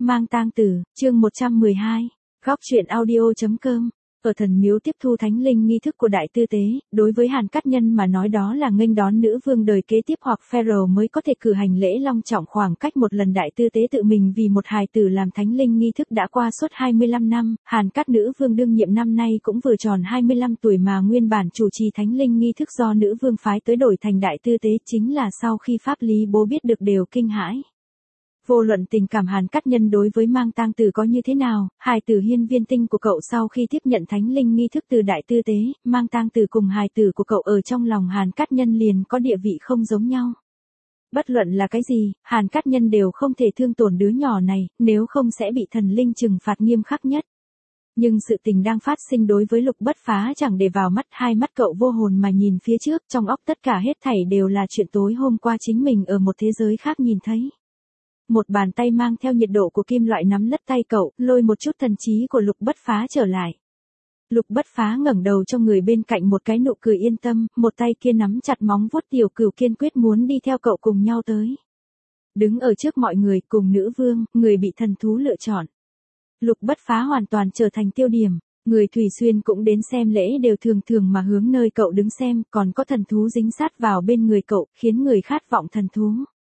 Mang tang tử, chương 112, góc truyện audio.com. Ở thần miếu tiếp thu thánh linh nghi thức của đại tư tế, đối với Hàn Cát Nhân mà nói đó là nghênh đón nữ vương đời kế tiếp hoặc pharaoh mới có thể cử hành lễ long trọng. Khoảng cách một lần đại tư tế tự mình vì một hài tử làm thánh linh nghi thức đã qua suốt 25 năm, Hàn Cát nữ vương đương nhiệm năm nay cũng vừa tròn 25 tuổi mà nguyên bản chủ trì thánh linh nghi thức do nữ vương phái tới đổi thành đại tư tế chính là sau khi pháp lý bố biết được đều kinh hãi. Vô luận tình cảm Hàn Cát Nhân đối với mang tang tử có như thế nào, hài tử hiên viên tinh của cậu sau khi tiếp nhận thánh linh nghi thức từ đại tư tế, mang tang tử cùng hài tử của cậu ở trong lòng Hàn Cát Nhân liền có địa vị không giống nhau. Bất luận là cái gì, Hàn Cát Nhân đều không thể thương tổn đứa nhỏ này, nếu không sẽ bị thần linh trừng phạt nghiêm khắc nhất. Nhưng sự tình đang phát sinh đối với Lục Bất Phá chẳng để vào mắt, hai mắt cậu vô hồn mà nhìn phía trước, trong óc tất cả hết thảy đều là chuyện tối hôm qua chính mình ở một thế giới khác nhìn thấy. Một bàn tay mang theo nhiệt độ của kim loại nắm lất tay cậu, lôi một chút thần trí của Lục Bất Phá trở lại. Lục Bất Phá ngẩng đầu cho người bên cạnh một cái nụ cười yên tâm, một tay kia nắm chặt móng vuốt tiểu cửu kiên quyết muốn đi theo cậu cùng nhau tới. Đứng ở trước mọi người cùng nữ vương, người bị thần thú lựa chọn. Lục Bất Phá hoàn toàn trở thành tiêu điểm, người Thủy Xuyên cũng đến xem lễ đều thường thường mà hướng nơi cậu đứng xem, còn có thần thú dính sát vào bên người cậu, khiến người khát vọng thần thú.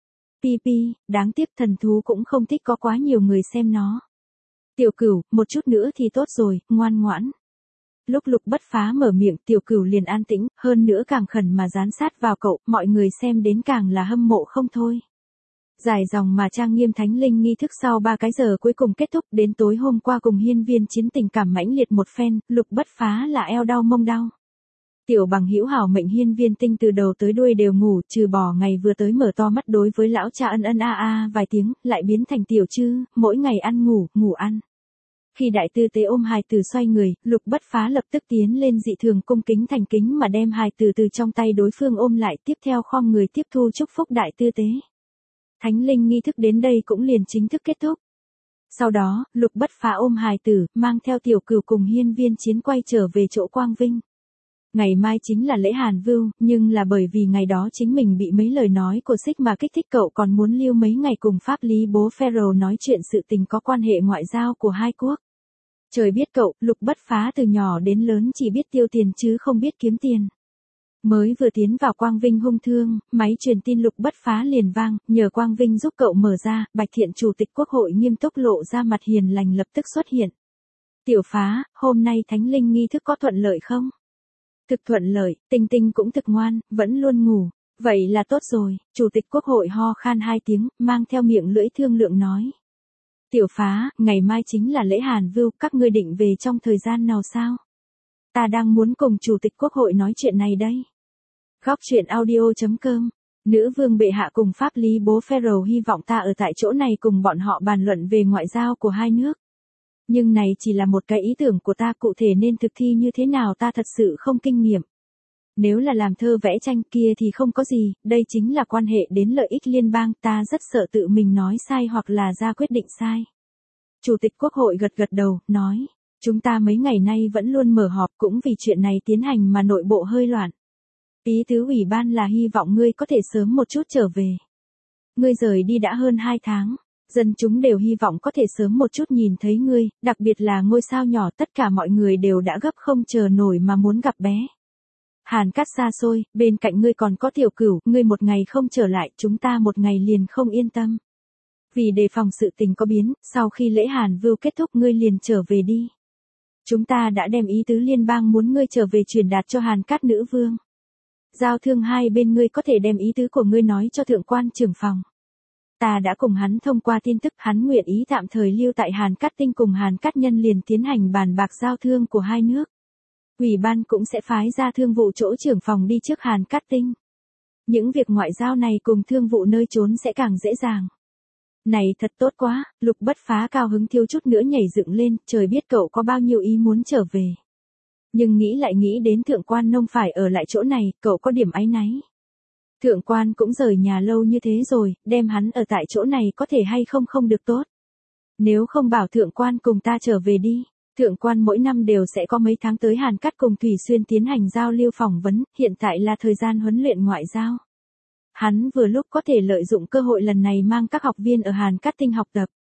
Đáng tiếc thần thú cũng không thích có quá nhiều người xem nó. Tiểu Cửu, một chút nữa thì tốt rồi, ngoan ngoãn. Lúc Lục Bất Phá mở miệng, Tiểu Cửu liền an tĩnh, hơn nữa càng khẩn mà dán sát vào cậu, mọi người xem đến càng là hâm mộ không thôi. Dài dòng mà trang nghiêm thánh linh nghi thức sau 3 cái giờ cuối cùng kết thúc, đến tối hôm qua cùng hiên viên chiến tình cảm mãnh liệt một phen, Lục Bất Phá là eo đau mông đau. Tiểu bằng hữu hảo mệnh hiên viên tinh từ đầu tới đuôi đều ngủ, trừ bỏ ngày vừa tới mở to mắt đối với lão cha ân ân vài tiếng, lại biến thành tiểu chư, mỗi ngày ăn ngủ ăn. Khi đại tư tế ôm hài tử xoay người, Lục Bất Phá lập tức tiến lên dị thường cung kính thành kính mà đem hài tử từ trong tay đối phương ôm lại, tiếp theo khom người tiếp thu chúc phúc đại tư tế. Thánh linh nghi thức đến đây cũng liền chính thức kết thúc. Sau đó, Lục Bất Phá ôm hài tử, mang theo Tiểu Cửu cùng hiên viên chiến quay trở về chỗ Quang Vinh. Ngày mai chính là lễ Hàn Vưu, nhưng là bởi vì ngày đó chính mình bị mấy lời nói của Xích mà kích thích cậu còn muốn lưu mấy ngày cùng pháp lý bố pharaoh nói chuyện sự tình có quan hệ ngoại giao của hai quốc. Trời biết cậu, Lục Bất Phá từ nhỏ đến lớn chỉ biết tiêu tiền chứ không biết kiếm tiền. Mới vừa tiến vào Quang Vinh hung thương, máy truyền tin Lục Bất Phá liền vang, nhờ Quang Vinh giúp cậu mở ra, Bạch Thiện Chủ tịch Quốc hội nghiêm túc lộ ra mặt hiền lành lập tức xuất hiện. Tiểu Phá, hôm nay thánh linh nghi thức có thuận lợi không? Thực thuận lợi, Tinh Tinh cũng thực ngoan, vẫn luôn ngủ. Vậy là tốt rồi, Chủ tịch Quốc hội ho khan 2 tiếng, mang theo miệng lưỡi thương lượng nói. Tiểu Phá, ngày mai chính là lễ Hàn Vưu, các ngươi định về trong thời gian nào sao? Ta đang muốn cùng Chủ tịch Quốc hội nói chuyện này đây. Góc truyện audio.com. Nữ vương bệ hạ cùng pháp lý bố pharaoh hy vọng ta ở tại chỗ này cùng bọn họ bàn luận về ngoại giao của hai nước. Nhưng này chỉ là một cái ý tưởng của ta, cụ thể nên thực thi như thế nào ta thật sự không kinh nghiệm. Nếu là làm thơ vẽ tranh kia thì không có gì, đây chính là quan hệ đến lợi ích liên bang, ta rất sợ tự mình nói sai hoặc là ra quyết định sai. Chủ tịch Quốc hội gật gật đầu, nói, chúng ta mấy ngày nay vẫn luôn mở họp cũng vì chuyện này tiến hành mà nội bộ hơi loạn. Ý tứ ủy ban là hy vọng ngươi có thể sớm một chút trở về. Ngươi rời đi đã hơn 2 tháng. Dân chúng đều hy vọng có thể sớm một chút nhìn thấy ngươi, đặc biệt là ngôi sao nhỏ, tất cả mọi người đều đã gấp không chờ nổi mà muốn gặp bé. Hàn Cát xa xôi, bên cạnh ngươi còn có Tiểu Cửu, ngươi một ngày không trở lại, chúng ta một ngày liền không yên tâm. Vì đề phòng sự tình có biến, sau khi lễ Hàn Vưu kết thúc ngươi liền trở về đi. Chúng ta đã đem ý tứ liên bang muốn ngươi trở về truyền đạt cho Hàn Cát nữ vương. Giao thương hai bên ngươi có thể đem ý tứ của ngươi nói cho thượng quan trưởng phòng. Ta đã cùng hắn thông qua tin tức, hắn nguyện ý tạm thời lưu tại Hàn Cát Tinh cùng Hàn Cát Nhân liền tiến hành bàn bạc giao thương của hai nước. Ủy ban cũng sẽ phái ra thương vụ chỗ trưởng phòng đi trước Hàn Cát Tinh. Những việc ngoại giao này cùng thương vụ nơi trốn sẽ càng dễ dàng. Này thật tốt quá, Lục Bất Phá cao hứng thiếu chút nữa nhảy dựng lên, trời biết cậu có bao nhiêu ý muốn trở về. Nhưng nghĩ lại nghĩ đến thượng quan nông phải ở lại chỗ này, cậu có điểm áy náy. Thượng quan cũng rời nhà lâu như thế rồi, đem hắn ở tại chỗ này có thể hay không được tốt. Nếu không bảo thượng quan cùng ta trở về đi. Thượng quan mỗi năm đều sẽ có mấy tháng tới Hàn Cát cùng Thủy Xuyên tiến hành giao lưu phỏng vấn, hiện tại là thời gian huấn luyện ngoại giao. Hắn vừa lúc có thể lợi dụng cơ hội lần này mang các học viên ở Hàn Cát Tinh học tập.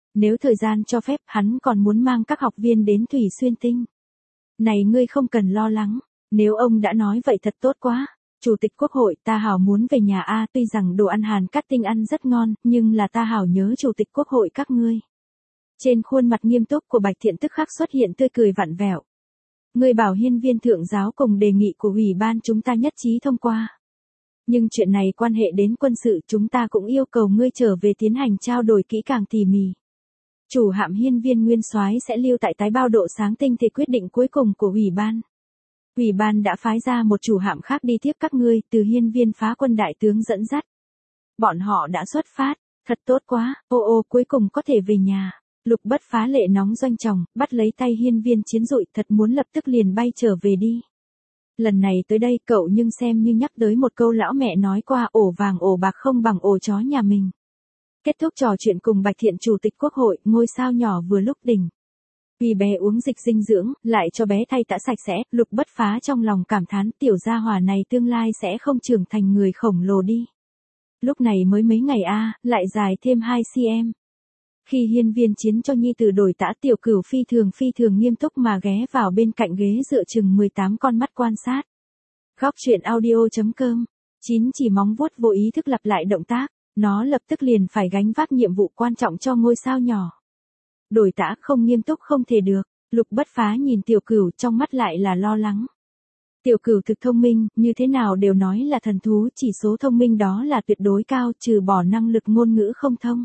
Nếu thời gian cho phép, hắn còn muốn mang các học viên đến Thủy Xuyên Tinh. Này ngươi không cần lo lắng, nếu ông đã nói vậy thật tốt quá. Chủ tịch Quốc hội, ta hảo muốn về nhà a, tuy rằng đồ ăn Hàn Cát Tinh ăn rất ngon, nhưng là ta hảo nhớ Chủ tịch Quốc hội các ngươi. Trên khuôn mặt nghiêm túc của Bạch Thiện tức khắc xuất hiện tươi cười vặn vẹo. Ngươi bảo hiên viên thượng giáo cùng đề nghị của ủy ban chúng ta nhất trí thông qua. Nhưng chuyện này quan hệ đến quân sự, chúng ta cũng yêu cầu ngươi trở về tiến hành trao đổi kỹ càng tỉ mỉ. Chủ hạm hiên viên nguyên soái sẽ lưu tại tái bao độ sáng tinh thì quyết định cuối cùng của ủy ban. Ủy ban đã phái ra một chủ hạm khác đi tiếp các ngươi, từ hiên viên phá quân đại tướng dẫn dắt. Bọn họ đã xuất phát, thật tốt quá, ô cuối cùng có thể về nhà. Lục Bất Phá lệ nóng doanh tròng, bắt lấy tay hiên viên chiến dụi, thật muốn lập tức liền bay trở về đi. Lần này tới đây cậu nhưng xem như nhắc tới một câu lão mẹ nói qua, ổ vàng ổ bạc không bằng ổ chó nhà mình. Kết thúc trò chuyện cùng Bạch Thiện Chủ tịch Quốc hội, ngôi sao nhỏ vừa lúc đỉnh. Vì bé uống dịch dinh dưỡng, lại cho bé thay tã sạch sẽ, Lục Bất Phá trong lòng cảm thán tiểu gia hỏa này tương lai sẽ không trưởng thành người khổng lồ đi. Lúc này mới mấy ngày lại dài thêm 2 cm. Khi hiên viên chiến cho nhi tử đổi tã, Tiểu Cửu phi thường nghiêm túc mà ghé vào bên cạnh ghế dựa chừng 18 con mắt quan sát. Góc truyện audio.com. Chín chỉ móng vuốt vô ý thức lặp lại động tác, nó lập tức liền phải gánh vác nhiệm vụ quan trọng cho ngôi sao nhỏ. Đổi tã không nghiêm túc không thể được, Lục Bất Phá nhìn Tiểu Cửu trong mắt lại là lo lắng. Tiểu Cửu thực thông minh, như thế nào đều nói là thần thú, chỉ số thông minh đó là tuyệt đối cao, trừ bỏ năng lực ngôn ngữ không thông.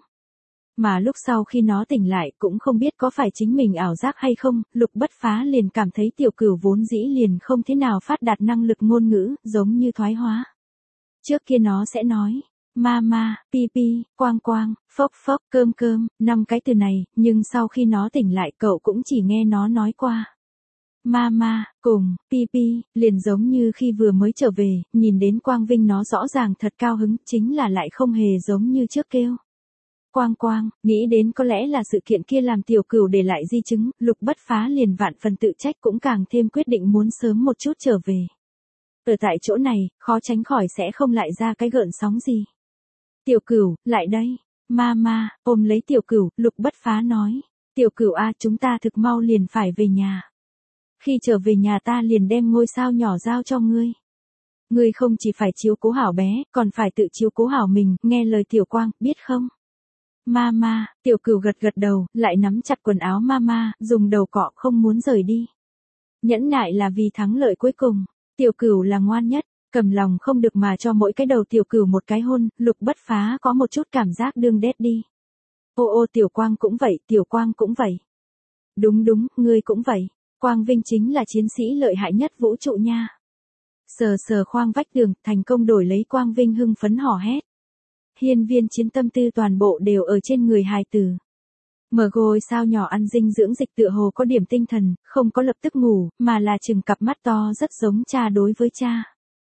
Mà lúc sau khi nó tỉnh lại cũng không biết có phải chính mình ảo giác hay không, Lục Bất Phá liền cảm thấy Tiểu Cửu vốn dĩ liền không thế nào phát đạt năng lực ngôn ngữ, giống như thoái hóa. Trước kia nó sẽ nói, mama, pi, quang quang, phốc, cơm, 5 cái từ này, nhưng sau khi nó tỉnh lại cậu cũng chỉ nghe nó nói qua. Mama, cùng, pi, liền giống như khi vừa mới trở về, nhìn đến Quang Vinh nó rõ ràng thật cao hứng, chính là lại không hề giống như trước kêu. Quang, nghĩ đến có lẽ là sự kiện kia làm Tiểu Cửu để lại di chứng, Lục Bất Phá liền vạn phần tự trách, cũng càng thêm quyết định muốn sớm một chút trở về. Ở tại chỗ này, khó tránh khỏi sẽ không lại ra cái gợn sóng gì. Tiểu Cửu, lại đây. Mama, ôm lấy Tiểu Cửu, Lục Bất Phá nói. Tiểu Cửu chúng ta thực mau liền phải về nhà. Khi trở về nhà ta liền đem ngôi sao nhỏ giao cho ngươi. Ngươi không chỉ phải chiếu cố hảo bé, còn phải tự chiếu cố hảo mình, nghe lời Tiểu Quang, biết không? Mama, Tiểu Cửu gật đầu, lại nắm chặt quần áo Mama, dùng đầu cọ không muốn rời đi. Nhẫn nại là vì thắng lợi cuối cùng. Tiểu Cửu là ngoan nhất, cầm lòng không được mà cho mỗi cái đầu Tiểu Cửu một cái hôn, Lục Bất Phá có một chút cảm giác đương đét đi. Ô Tiểu Quang cũng vậy, Tiểu Quang cũng vậy. Đúng, ngươi cũng vậy. Quang Vinh chính là chiến sĩ lợi hại nhất vũ trụ nha. Sờ khoang vách tường, thành công đổi lấy Quang Vinh hưng phấn hò hét. Hiên viên chiến tâm tư toàn bộ đều ở trên người hài tử. Mở ngôi sao nhỏ ăn dinh dưỡng dịch tựa hồ có điểm tinh thần, không có lập tức ngủ, mà là chừng cặp mắt to rất giống cha đối với cha.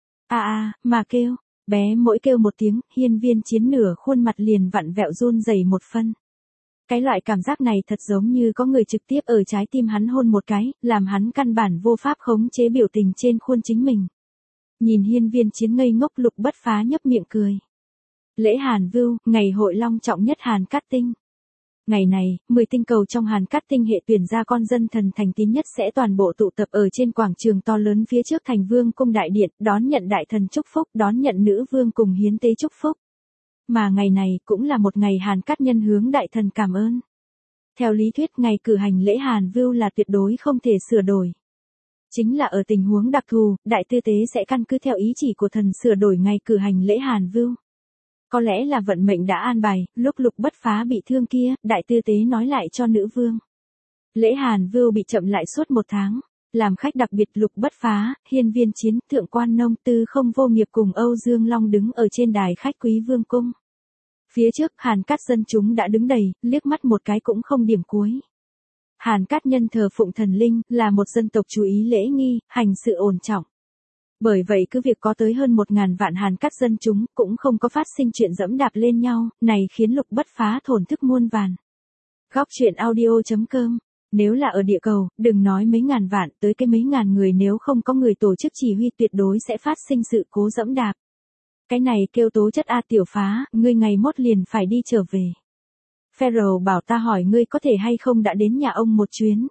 Mà kêu, bé mỗi kêu một tiếng, hiên viên chiến nửa khuôn mặt liền vặn vẹo run rẩy một phân. Cái loại cảm giác này thật giống như có người trực tiếp ở trái tim hắn hôn một cái, làm hắn căn bản vô pháp khống chế biểu tình trên khuôn chính mình. Nhìn hiên viên chiến ngây ngốc, Lục Bất Phá nhấp miệng cười. Lễ Hàn Vưu, ngày hội long trọng nhất Hàn Cát Tinh. Ngày này, 10 tinh cầu trong Hàn Cát Tinh hệ tuyển ra con dân thần thành tín nhất sẽ toàn bộ tụ tập ở trên quảng trường to lớn phía trước thành vương cung đại điện, đón nhận đại thần chúc phúc, đón nhận nữ vương cùng hiến tế chúc phúc. Mà ngày này cũng là một ngày Hàn Cát nhân hướng đại thần cảm ơn. Theo lý thuyết ngày cử hành lễ Hàn Vưu là tuyệt đối không thể sửa đổi. Chính là ở tình huống đặc thù, đại tư tế sẽ căn cứ theo ý chỉ của thần sửa đổi ngày cử hành lễ Hàn Vưu. Có lẽ là vận mệnh đã an bài, lúc Lục Bất Phá bị thương kia, đại tư tế nói lại cho nữ vương. Lễ Hàn Vưu bị chậm lại suốt 1 tháng. Làm khách đặc biệt Lục Bất Phá, hiên viên chiến, thượng quan nông tư không vô nghiệp cùng Âu Dương Long đứng ở trên đài khách quý vương cung. Phía trước Hàn Cát dân chúng đã đứng đầy, liếc mắt một cái cũng không điểm cuối. Hàn Cát nhân thờ phụng thần linh, là một dân tộc chú ý lễ nghi, hành sự ổn trọng. Bởi vậy cứ việc có tới hơn 1.000 vạn Hàn Cát dân chúng, cũng không có phát sinh chuyện dẫm đạp lên nhau, này khiến Lục Bất Phá thổn thức muôn vàn. Góc truyện audio.com. Nếu là ở địa cầu, đừng nói mấy ngàn vạn, tới cái mấy ngàn người, nếu không có người tổ chức chỉ huy tuyệt đối sẽ phát sinh sự cố dẫm đạp. Cái này kêu tố chất Tiểu Phá, ngươi ngày mốt liền phải đi trở về. Pharaoh bảo ta hỏi ngươi có thể hay không đã đến nhà ông một chuyến.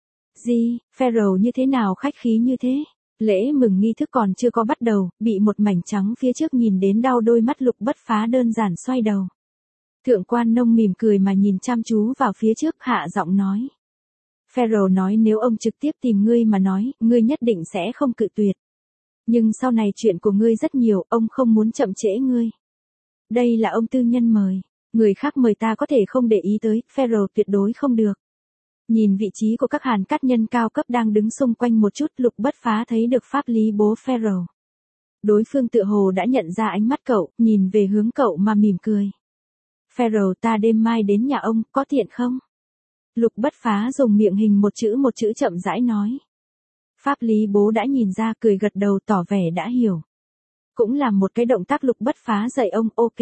Gì, Pharaoh như thế nào khách khí như thế? Lễ mừng nghi thức còn chưa có bắt đầu, bị một mảnh trắng phía trước nhìn đến đau đôi mắt Lục Bất Phá đơn giản xoay đầu. Thượng quan nông mỉm cười mà nhìn chăm chú vào phía trước hạ giọng nói. Pharaoh nói nếu ông trực tiếp tìm ngươi mà nói, ngươi nhất định sẽ không cự tuyệt. Nhưng sau này chuyện của ngươi rất nhiều, ông không muốn chậm trễ ngươi. Đây là ông tư nhân mời. Người khác mời ta có thể không để ý tới, Pharaoh tuyệt đối không được. Nhìn vị trí của các hàn cát nhân cao cấp đang đứng xung quanh một chút, Lục Bất Phá thấy được pháp lý bố Pharaoh. Đối phương tựa hồ đã nhận ra ánh mắt cậu, nhìn về hướng cậu mà mỉm cười. Pharaoh ta đêm mai đến nhà ông, có tiện không? Lục Bất Phá dùng miệng hình một chữ chậm rãi nói. Pháp lý bố đã nhìn ra cười gật đầu tỏ vẻ đã hiểu. Cũng làm một cái động tác Lục Bất Phá dạy ông ok.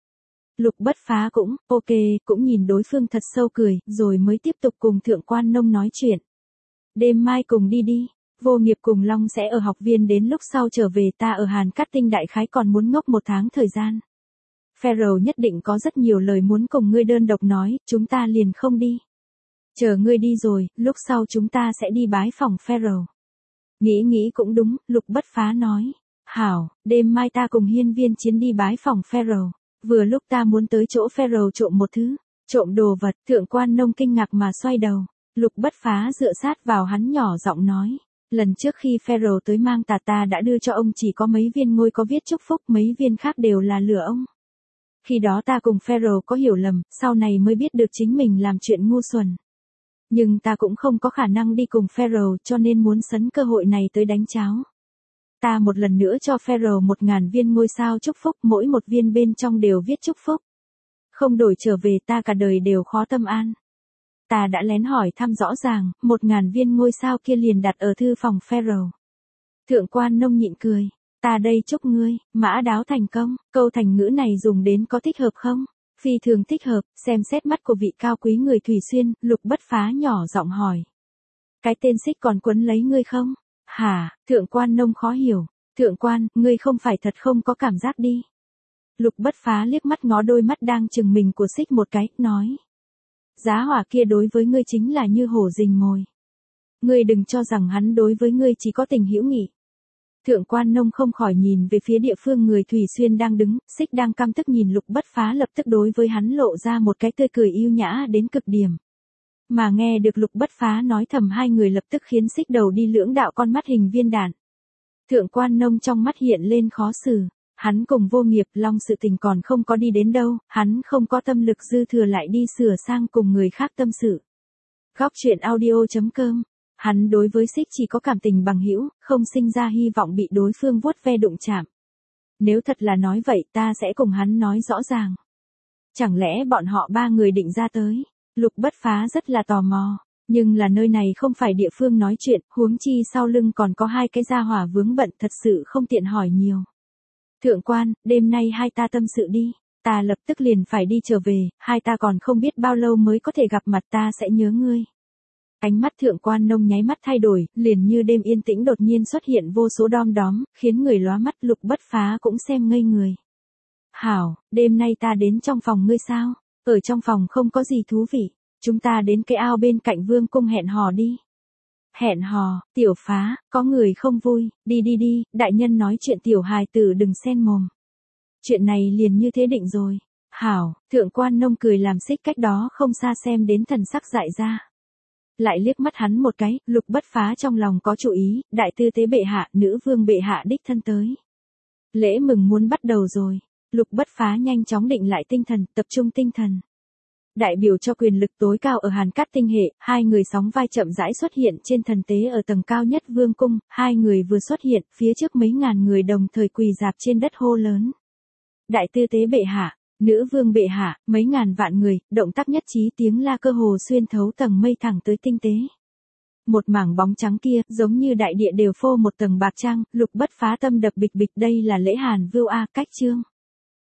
Lục Bất Phá cũng, ok, cũng nhìn đối phương thật sâu cười, rồi mới tiếp tục cùng thượng quan nông nói chuyện. Đêm mai cùng đi đi, Vô Nghiệp cùng Long sẽ ở học viên đến lúc sau trở về ta ở Hàn Cát Tinh đại khái còn muốn ngốc 1 tháng thời gian. Pharaoh nhất định có rất nhiều lời muốn cùng ngươi đơn độc nói, chúng ta liền không đi. Chờ ngươi đi rồi, lúc sau chúng ta sẽ đi bái phòng Pharaoh. Nghĩ cũng đúng, Lục Bất Phá nói. Hảo, đêm mai ta cùng Hiên Viên Chiến đi bái phòng Pharaoh. Vừa lúc ta muốn tới chỗ Pharaoh trộm một thứ, trộm đồ vật, thượng quan nông kinh ngạc mà xoay đầu. Lục Bất Phá dựa sát vào hắn nhỏ giọng nói. Lần trước khi Pharaoh tới mang ta đã đưa cho ông chỉ có mấy viên ngôi có viết chúc phúc, mấy viên khác đều là lừa ông. Khi đó ta cùng Pharaoh có hiểu lầm, sau này mới biết được chính mình làm chuyện ngu xuẩn. Nhưng ta cũng không có khả năng đi cùng Pharaoh cho nên muốn sấn cơ hội này tới đánh cháo. Ta một lần nữa cho Pharaoh 1000 viên ngôi sao chúc phúc, mỗi một viên bên trong đều viết chúc phúc. Không đổi trở về ta cả đời đều khó tâm an. Ta đã lén hỏi thăm rõ ràng, 1000 viên ngôi sao kia liền đặt ở thư phòng Pharaoh. Thượng quan nông nhịn cười. Ta đây chúc ngươi, mã đáo thành công, câu thành ngữ này dùng đến có thích hợp không? Phi thường thích hợp, xem xét mắt của vị cao quý người Thủy Xuyên, Lục Bất Phá nhỏ giọng hỏi. Cái tên xích còn quấn lấy ngươi không? Hả, thượng quan nông khó hiểu. Thượng quan, ngươi không phải thật không có cảm giác đi. Lục Bất Phá liếc mắt ngó đôi mắt đang chừng mình của xích một cái, nói. Giá hỏa kia đối với ngươi chính là như hổ rình mồi. Ngươi đừng cho rằng hắn đối với ngươi chỉ có tình hữu nghị. Thượng quan nông không khỏi nhìn về phía địa phương người Thủy Xuyên đang đứng, xích đang căm tức nhìn Lục Bất Phá lập tức đối với hắn lộ ra một cái tươi cười yêu nhã đến cực điểm. Mà nghe được Lục Bất Phá nói thầm hai người lập tức khiến xích đầu đi lưỡng đạo con mắt hình viên đạn. Thượng quan nông trong mắt hiện lên khó xử, hắn cùng Vô Nghiệp Long sự tình còn không có đi đến đâu, hắn không có tâm lực dư thừa lại đi sửa sang cùng người khác tâm sự. Góc truyện audio.com. Hắn đối với xích chỉ có cảm tình bằng hữu, không sinh ra hy vọng bị đối phương vuốt ve đụng chạm. Nếu thật là nói vậy ta sẽ cùng hắn nói rõ ràng. Chẳng lẽ bọn họ 3 người định ra tới? Lục Bất Phá rất là tò mò, nhưng là nơi này không phải địa phương nói chuyện, huống chi sau lưng còn có 2 cái gia hỏa vướng bận thật sự không tiện hỏi nhiều. Thượng quan, đêm nay hai ta tâm sự đi, ta lập tức liền phải đi trở về, hai ta còn không biết bao lâu mới có thể gặp mặt ta sẽ nhớ ngươi. Ánh mắt thượng quan nông nháy mắt thay đổi, liền như đêm yên tĩnh đột nhiên xuất hiện vô số đom đóm, khiến người lóa mắt. Lục Bất Phá cũng xem ngây người. Hảo, đêm nay ta đến trong phòng ngươi sao? Ở trong phòng không có gì thú vị, chúng ta đến cái ao bên cạnh vương cung hẹn hò đi. Hẹn hò, Tiểu Phá, có người không vui, đi, đại nhân nói chuyện tiểu hài tử đừng xen mồm. Chuyện này liền như thế định rồi. Hảo, thượng quan nông cười làm xích cách đó không xa xem đến thần sắc dại ra. Lại liếc mắt hắn một cái, Lục Bất Phá trong lòng có chủ ý, đại tư tế bệ hạ, nữ vương bệ hạ đích thân tới. Lễ mừng muốn bắt đầu rồi. Lục Bất Phá nhanh chóng định lại tinh thần, tập trung tinh thần. Đại biểu cho quyền lực tối cao ở Hàn Cát Tinh hệ, 2 người sóng vai chậm rãi xuất hiện trên thần tế ở tầng cao nhất vương cung, 2 người vừa xuất hiện, phía trước mấy ngàn người đồng thời quỳ rạp trên đất hô lớn. Đại tư tế bệ hạ, nữ vương bệ hạ, mấy ngàn vạn người, động tác nhất trí tiếng la cơ hồ xuyên thấu tầng mây thẳng tới tinh tế. Một mảng bóng trắng kia, giống như đại địa đều phô một tầng bạc trăng, Lục Bất Phá tâm đập bịch bịch, đây là lễ Hàn Vưu A, cách chương.